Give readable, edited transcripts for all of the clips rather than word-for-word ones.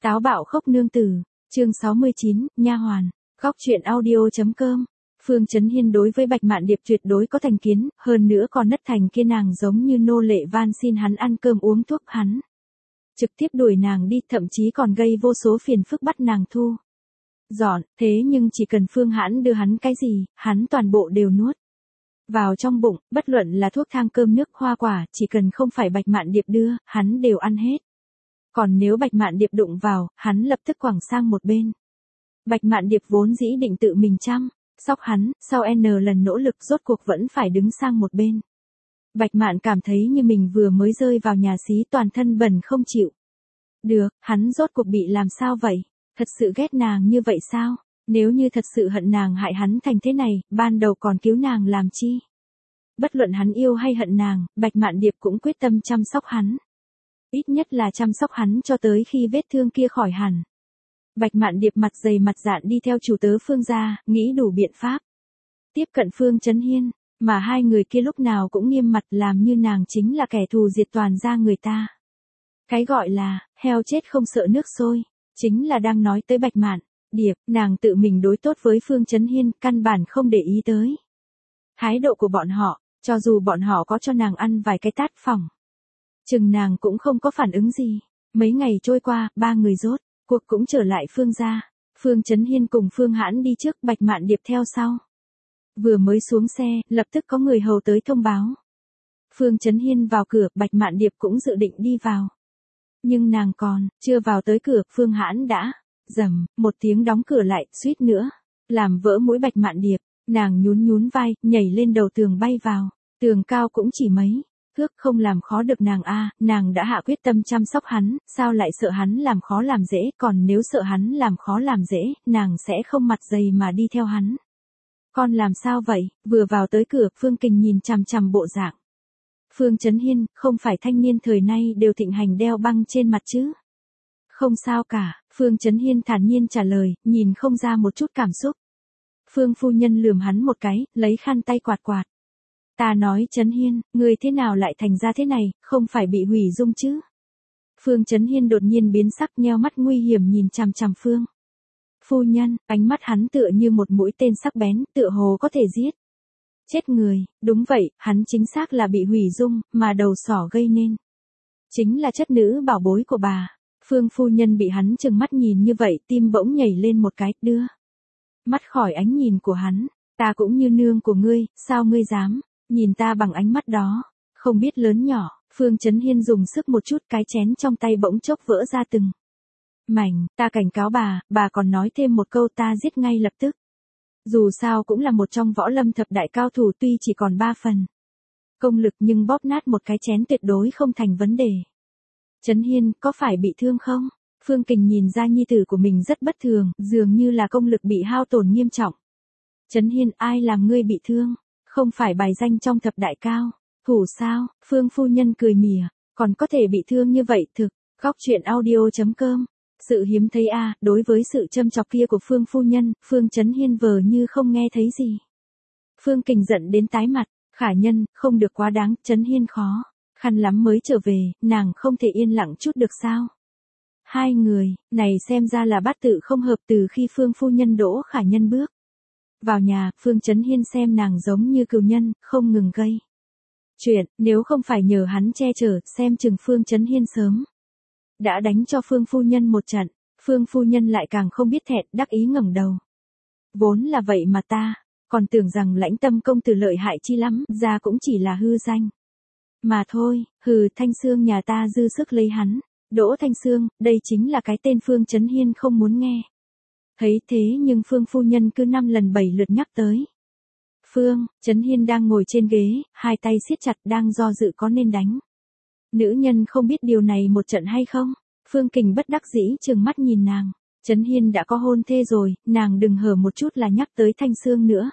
Táo bạo khóc nương tử, chương 69, nha hoàn, góc truyện audio.com. Phương Chấn Hiên đối với Bạch Mạn Điệp tuyệt đối có thành kiến, hơn nữa còn nất thành kia nàng giống như nô lệ van xin hắn ăn cơm uống thuốc hắn. Trực tiếp đuổi nàng đi, thậm chí còn gây vô số phiền phức bắt nàng thu dọn, thế nhưng chỉ cần Phương Hãn đưa hắn cái gì, hắn toàn bộ đều nuốt vào trong bụng, bất luận là thuốc thang cơm nước hoa quả, chỉ cần không phải Bạch Mạn Điệp đưa, hắn đều ăn hết. Còn nếu Bạch Mạn Điệp đụng vào, hắn lập tức quẳng sang một bên. Bạch Mạn Điệp vốn dĩ định tự mình chăm sóc hắn, sau N lần nỗ lực rốt cuộc vẫn phải đứng sang một bên. Bạch Mạn cảm thấy như mình vừa mới rơi vào nhà xí, toàn thân bẩn không chịu được, hắn rốt cuộc bị làm sao vậy? Thật sự ghét nàng như vậy sao? Nếu như thật sự hận nàng hại hắn thành thế này, ban đầu còn cứu nàng làm chi? Bất luận hắn yêu hay hận nàng, Bạch Mạn Điệp cũng quyết tâm chăm sóc hắn. Ít nhất là chăm sóc hắn cho tới khi vết thương kia khỏi hẳn. Bạch Mạn Điệp mặt dày mặt dạn đi theo chủ tớ Phương gia, nghĩ đủ biện pháp tiếp cận Phương Chấn Hiên, mà hai người kia lúc nào cũng nghiêm mặt làm như nàng chính là kẻ thù diệt toàn gia người ta. Cái gọi là heo chết không sợ nước sôi, chính là đang nói tới Bạch Mạn Điệp, nàng tự mình đối tốt với Phương Chấn Hiên, căn bản không để ý tới thái độ của bọn họ, cho dù bọn họ có cho nàng ăn vài cái tát phỏng chừng nàng cũng không có phản ứng gì. Mấy ngày trôi qua, ba người rốt cuộc cũng trở lại Phương gia. Phương Chấn Hiên cùng Phương Hãn đi trước, Bạch Mạn Điệp theo sau. Vừa mới xuống xe, lập tức có người hầu tới thông báo. Phương Chấn Hiên vào cửa, Bạch Mạn Điệp cũng dự định đi vào. Nhưng nàng còn chưa vào tới cửa, Phương Hãn đã rầm một tiếng đóng cửa lại, suýt nữa làm vỡ mũi Bạch Mạn Điệp. Nàng nhún nhún vai, nhảy lên đầu tường bay vào. Tường cao cũng chỉ mấy thước, không làm khó được nàng a, nàng đã hạ quyết tâm chăm sóc hắn, sao lại sợ hắn làm khó làm dễ, còn nếu sợ hắn làm khó làm dễ, nàng sẽ không mặt dày mà đi theo hắn. Con làm sao vậy? Vừa vào tới cửa, Phương Kình nhìn chằm chằm bộ dạng Phương Chấn Hiên, không phải thanh niên thời nay đều thịnh hành đeo băng trên mặt chứ? Không sao cả, Phương Chấn Hiên thản nhiên trả lời, nhìn không ra một chút cảm xúc. Phương phu nhân lườm hắn một cái, lấy khăn tay quạt quạt. Ta nói Chấn Hiên, người thế nào lại thành ra thế này, không phải bị hủy dung chứ? Phương Chấn Hiên đột nhiên biến sắc, nheo mắt nguy hiểm nhìn chằm chằm Phương phu nhân, ánh mắt hắn tựa như một mũi tên sắc bén, tựa hồ có thể giết chết người. Đúng vậy, hắn chính xác là bị hủy dung, mà đầu sỏ gây nên chính là chất nữ bảo bối của bà. Phương phu nhân bị hắn trừng mắt nhìn như vậy, tim bỗng nhảy lên một cái, đưa mắt khỏi ánh nhìn của hắn. Ta cũng như nương của ngươi, sao ngươi dám nhìn ta bằng ánh mắt đó? Không biết lớn nhỏ, Phương Chấn Hiên dùng sức một chút, cái chén trong tay bỗng chốc vỡ ra từng mảnh. Ta cảnh cáo bà còn nói thêm một câu ta giết ngay lập tức. Dù sao cũng là một trong võ lâm thập đại cao thủ, tuy chỉ còn 3 phần công lực nhưng bóp nát một cái chén tuyệt đối không thành vấn đề. Chấn Hiên, có phải bị thương không? Phương Kình nhìn ra nhi tử của mình rất bất thường, dường như là công lực bị hao tổn nghiêm trọng. Chấn Hiên, ai làm ngươi bị thương? Không phải bài danh trong thập đại cao thủ sao? Phương phu nhân cười mỉa, còn có thể bị thương như vậy thực. Góc truyện audio.com. Sự hiếm thấy a, đối với sự châm chọc kia của Phương phu nhân, Phương Chấn Hiên vờ như không nghe thấy gì. Phương Kình giận đến tái mặt, khả nhân, không được quá đáng, Chấn Hiên khó khăn lắm mới trở về, nàng không thể yên lặng chút được sao? Hai người này xem ra là bát tự không hợp. Từ khi Phương phu nhân đỗ khả nhân bước vào nhà, Phương Chấn Hiên xem nàng giống như cừu nhân, không ngừng gây chuyện, nếu không phải nhờ hắn che chở, xem chừng Phương Chấn Hiên sớm đã đánh cho Phương phu nhân một trận. Phương phu nhân lại càng không biết thẹn, đắc ý ngẩng đầu. Vốn là vậy mà ta còn tưởng rằng Lãnh Tâm công tử lợi hại chi lắm, ra cũng chỉ là hư danh mà thôi. Hừ, Thanh Xương nhà ta dư sức lấy hắn. Đỗ Thanh Xương, đây chính là cái tên Phương Chấn Hiên không muốn nghe. Thấy thế nhưng Phương phu nhân cứ 5 lần 7 lượt nhắc tới. Phương Chấn Hiên đang ngồi trên ghế, hai tay siết chặt, đang do dự có nên đánh nữ nhân không biết điều này một trận hay không. Phương Kình bất đắc dĩ trừng mắt nhìn nàng. Chấn Hiên đã có hôn thê rồi, nàng đừng hở một chút là nhắc tới Thanh Xương nữa.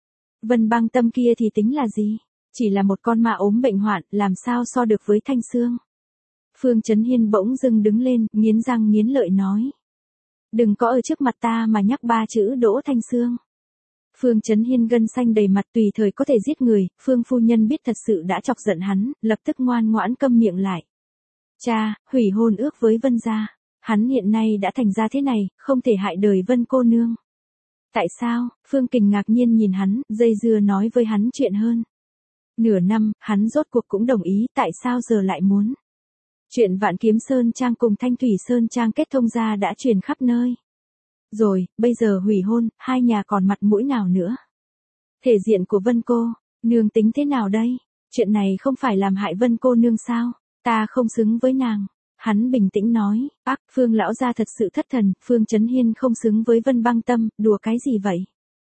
Vân Băng Tâm kia thì tính là gì? Chỉ là một con ma ốm bệnh hoạn, làm sao so được với Thanh Xương? Phương Chấn Hiên bỗng dưng đứng lên, nghiến răng nghiến lợi nói. Đừng có ở trước mặt ta mà nhắc 3 chữ Đỗ Thanh Xương. Phương Chấn Hiên gân xanh đầy mặt, tùy thời có thể giết người. Phương phu nhân biết thật sự đã chọc giận hắn, lập tức ngoan ngoãn câm miệng lại. Cha, hủy hôn ước với Vân gia. Hắn hiện nay đã thành ra thế này, không thể hại đời Vân cô nương. Tại sao? Phương Kình ngạc nhiên nhìn hắn, dây dưa nói với hắn chuyện hơn. Nửa năm, hắn rốt cuộc cũng đồng ý, tại sao giờ lại muốn? Chuyện Vạn Kiếm Sơn Trang cùng Thanh Thủy Sơn Trang kết thông ra đã truyền khắp nơi. Rồi, bây giờ hủy hôn, hai nhà còn mặt mũi nào nữa? Thể diện của Vân cô, nương tính thế nào đây? Chuyện này không phải làm hại Vân cô nương sao? Ta không xứng với nàng. Hắn bình tĩnh nói, bác, Phương lão gia thật sự thất thần, Phương Chấn Hiên không xứng với Vân Băng Tâm, đùa cái gì vậy?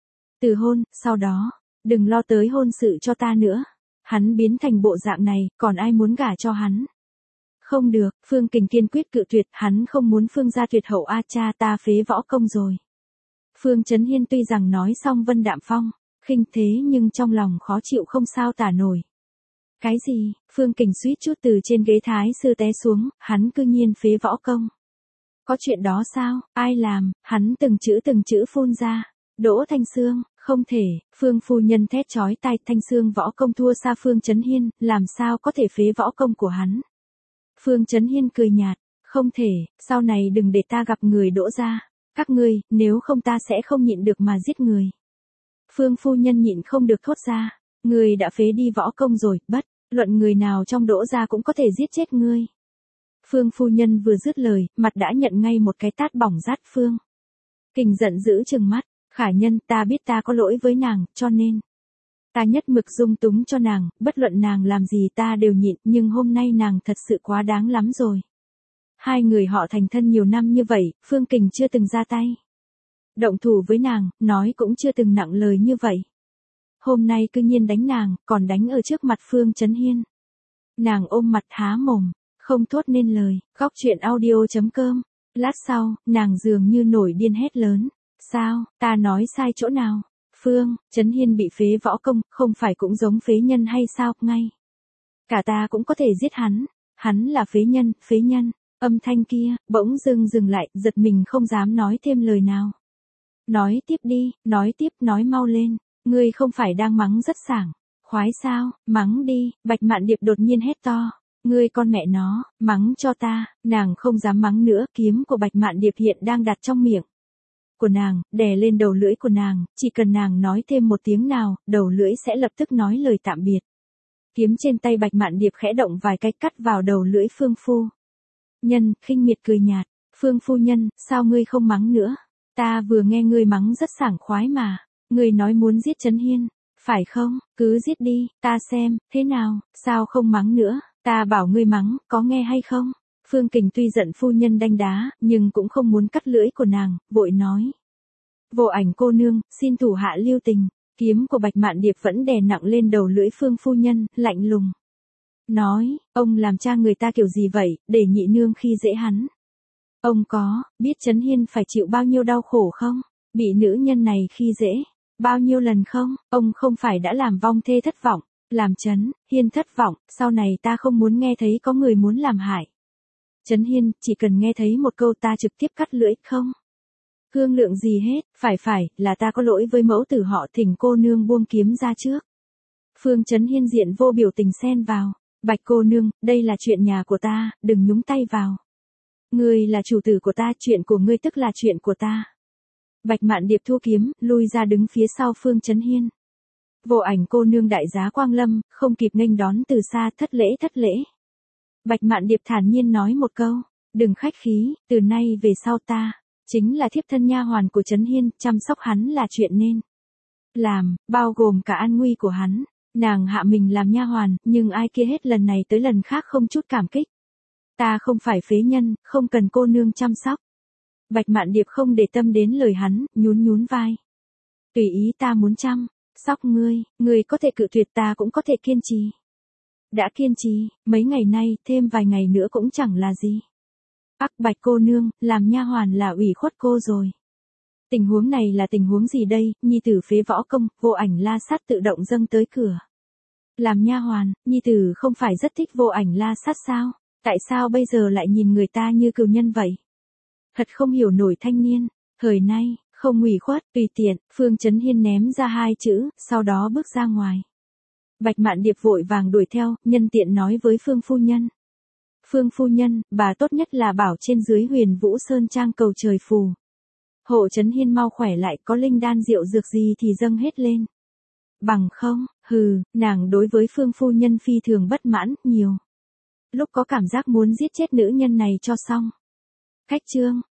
Từ hôn, sau đó, đừng lo tới hôn sự cho ta nữa. Hắn biến thành bộ dạng này, còn ai muốn gả cho hắn? Không được, Phương Kình kiên quyết cự tuyệt, hắn không muốn Phương gia tuyệt hậu a cha ta phế võ công rồi. Phương Chấn Hiên tuy rằng nói xong Vân Đạm Phong, khinh thế nhưng trong lòng khó chịu không sao tả nổi. Cái gì? Phương Kình suýt chút từ trên ghế thái sư té xuống, hắn cư nhiên phế võ công. Có chuyện đó sao? Ai làm? Hắn từng chữ phun ra. Đỗ Thanh Sương, không thể, Phương phu nhân thét chói tai, Thanh Sương võ công thua xa Phương Chấn Hiên, làm sao có thể phế võ công của hắn? Phương Chấn Hiên cười nhạt, không thể, sau này đừng để ta gặp người Đỗ gia. Các ngươi, nếu không ta sẽ không nhịn được mà giết người. Phương phu nhân nhịn không được thốt ra, người đã phế đi võ công rồi, bất luận người nào trong Đỗ gia cũng có thể giết chết ngươi. Phương phu nhân vừa dứt lời, mặt đã nhận ngay một cái tát bỏng rát Phương. Kình giận dữ trừng mắt, Khả Nhân, ta biết ta có lỗi với nàng, cho nên ta nhất mực dung túng cho nàng, bất luận nàng làm gì ta đều nhịn, nhưng hôm nay nàng thật sự quá đáng lắm rồi. Hai người họ thành thân nhiều năm như vậy, Phương Kình chưa từng ra tay động thủ với nàng, nói cũng chưa từng nặng lời như vậy. Hôm nay cư nhiên đánh nàng, còn đánh ở trước mặt Phương Chấn Hiên. Nàng ôm mặt há mồm, không thốt nên lời, góc chuyện audio.com. Lát sau, nàng dường như nổi điên hét lớn. Sao, ta nói sai chỗ nào? Phương Chấn Hiên bị phế võ công, không phải cũng giống phế nhân hay sao, ngay. Cả ta cũng có thể giết hắn là phế nhân. Âm thanh kia, bỗng dừng lại, giật mình không dám nói thêm lời nào. Nói tiếp đi, nói mau lên, ngươi không phải đang mắng rất sảng, khoái sao, mắng đi, Bạch Mạn Điệp đột nhiên hét to, ngươi con mẹ nó, mắng cho ta, nàng không dám mắng nữa, kiếm của Bạch Mạn Điệp hiện đang đặt trong miệng của nàng, đè lên đầu lưỡi của nàng, chỉ cần nàng nói thêm một tiếng nào, đầu lưỡi sẽ lập tức nói lời tạm biệt. Kiếm trên tay Bạch Mạn Điệp khẽ động vài cái cắt vào đầu lưỡi Phương phu nhân, khinh miệt cười nhạt, Phương phu nhân, sao ngươi không mắng nữa? Ta vừa nghe ngươi mắng rất sảng khoái mà, ngươi nói muốn giết Chấn Hiên, phải không? Cứ giết đi, ta xem, thế nào, sao không mắng nữa, ta bảo ngươi mắng, có nghe hay không? Phương Kình tuy giận phu nhân đanh đá, nhưng cũng không muốn cắt lưỡi của nàng, vội nói. Vô Ảnh cô nương, xin thủ hạ lưu tình, kiếm của Bạch Mạn Điệp vẫn đè nặng lên đầu lưỡi Phương phu nhân, lạnh lùng. Nói, ông làm cha người ta kiểu gì vậy, để nhị nương khi dễ hắn. Ông có biết Chấn Hiên phải chịu bao nhiêu đau khổ không? Bị nữ nhân này khi dễ bao nhiêu lần không? Ông không phải đã làm vong thê thất vọng, làm Chấn Hiên thất vọng, sau này ta không muốn nghe thấy có người muốn làm hại Chấn Hiên, chỉ cần nghe thấy một câu ta trực tiếp cắt lưỡi, không thương lượng gì hết, phải, là ta có lỗi với mẫu tử họ, thỉnh cô nương buông kiếm ra trước. Phương Chấn Hiên diện vô biểu tình xen vào, Bạch cô nương, đây là chuyện nhà của ta, đừng nhúng tay vào. Ngươi là chủ tử của ta, chuyện của ngươi tức là chuyện của ta. Bạch Mạn Điệp thu kiếm, lui ra đứng phía sau Phương Chấn Hiên. Vô Ảnh cô nương đại giá quang lâm, không kịp nghênh đón từ xa, thất lễ. Bạch Mạn Điệp thản nhiên nói một câu, đừng khách khí, từ nay về sau ta chính là thiếp thân nha hoàn của Chấn Hiên, chăm sóc hắn là chuyện nên làm, bao gồm cả an nguy của hắn. Nàng hạ mình làm nha hoàn, nhưng ai kia hết lần này tới lần khác không chút cảm kích. Ta không phải phế nhân, không cần cô nương chăm sóc. Bạch Mạn Điệp không để tâm đến lời hắn, nhún vai. Tùy ý ta muốn chăm sóc ngươi có thể cự tuyệt, ta cũng có thể kiên trì. Đã kiên trì, mấy ngày nay, thêm vài ngày nữa cũng chẳng là gì. Bạch cô nương, làm nha hoàn là ủy khuất cô rồi. Tình huống này là tình huống gì đây? Nhi tử phế võ công, Vô Ảnh La Sát tự động dâng tới cửa. Làm nha hoàn, nhi tử không phải rất thích Vô Ảnh La Sát sao? Tại sao bây giờ lại nhìn người ta như cừu nhân vậy? Thật không hiểu nổi thanh niên, thời nay, không ủy khuất, tùy tiện, Phương Chấn Hiên ném ra hai chữ, sau đó bước ra ngoài. Bạch Mạn Điệp vội vàng đuổi theo, nhân tiện nói với Phương phu nhân. Phương phu nhân, bà tốt nhất là bảo trên dưới Huyền Vũ Sơn trang cầu trời phù. Hộ Trấn Hiên mau khỏe lại, có linh đan rượu dược gì thì dâng hết lên. Bằng không, nàng đối với Phương phu nhân phi thường bất mãn, nhiều lúc có cảm giác muốn giết chết nữ nhân này cho xong. Khách trương,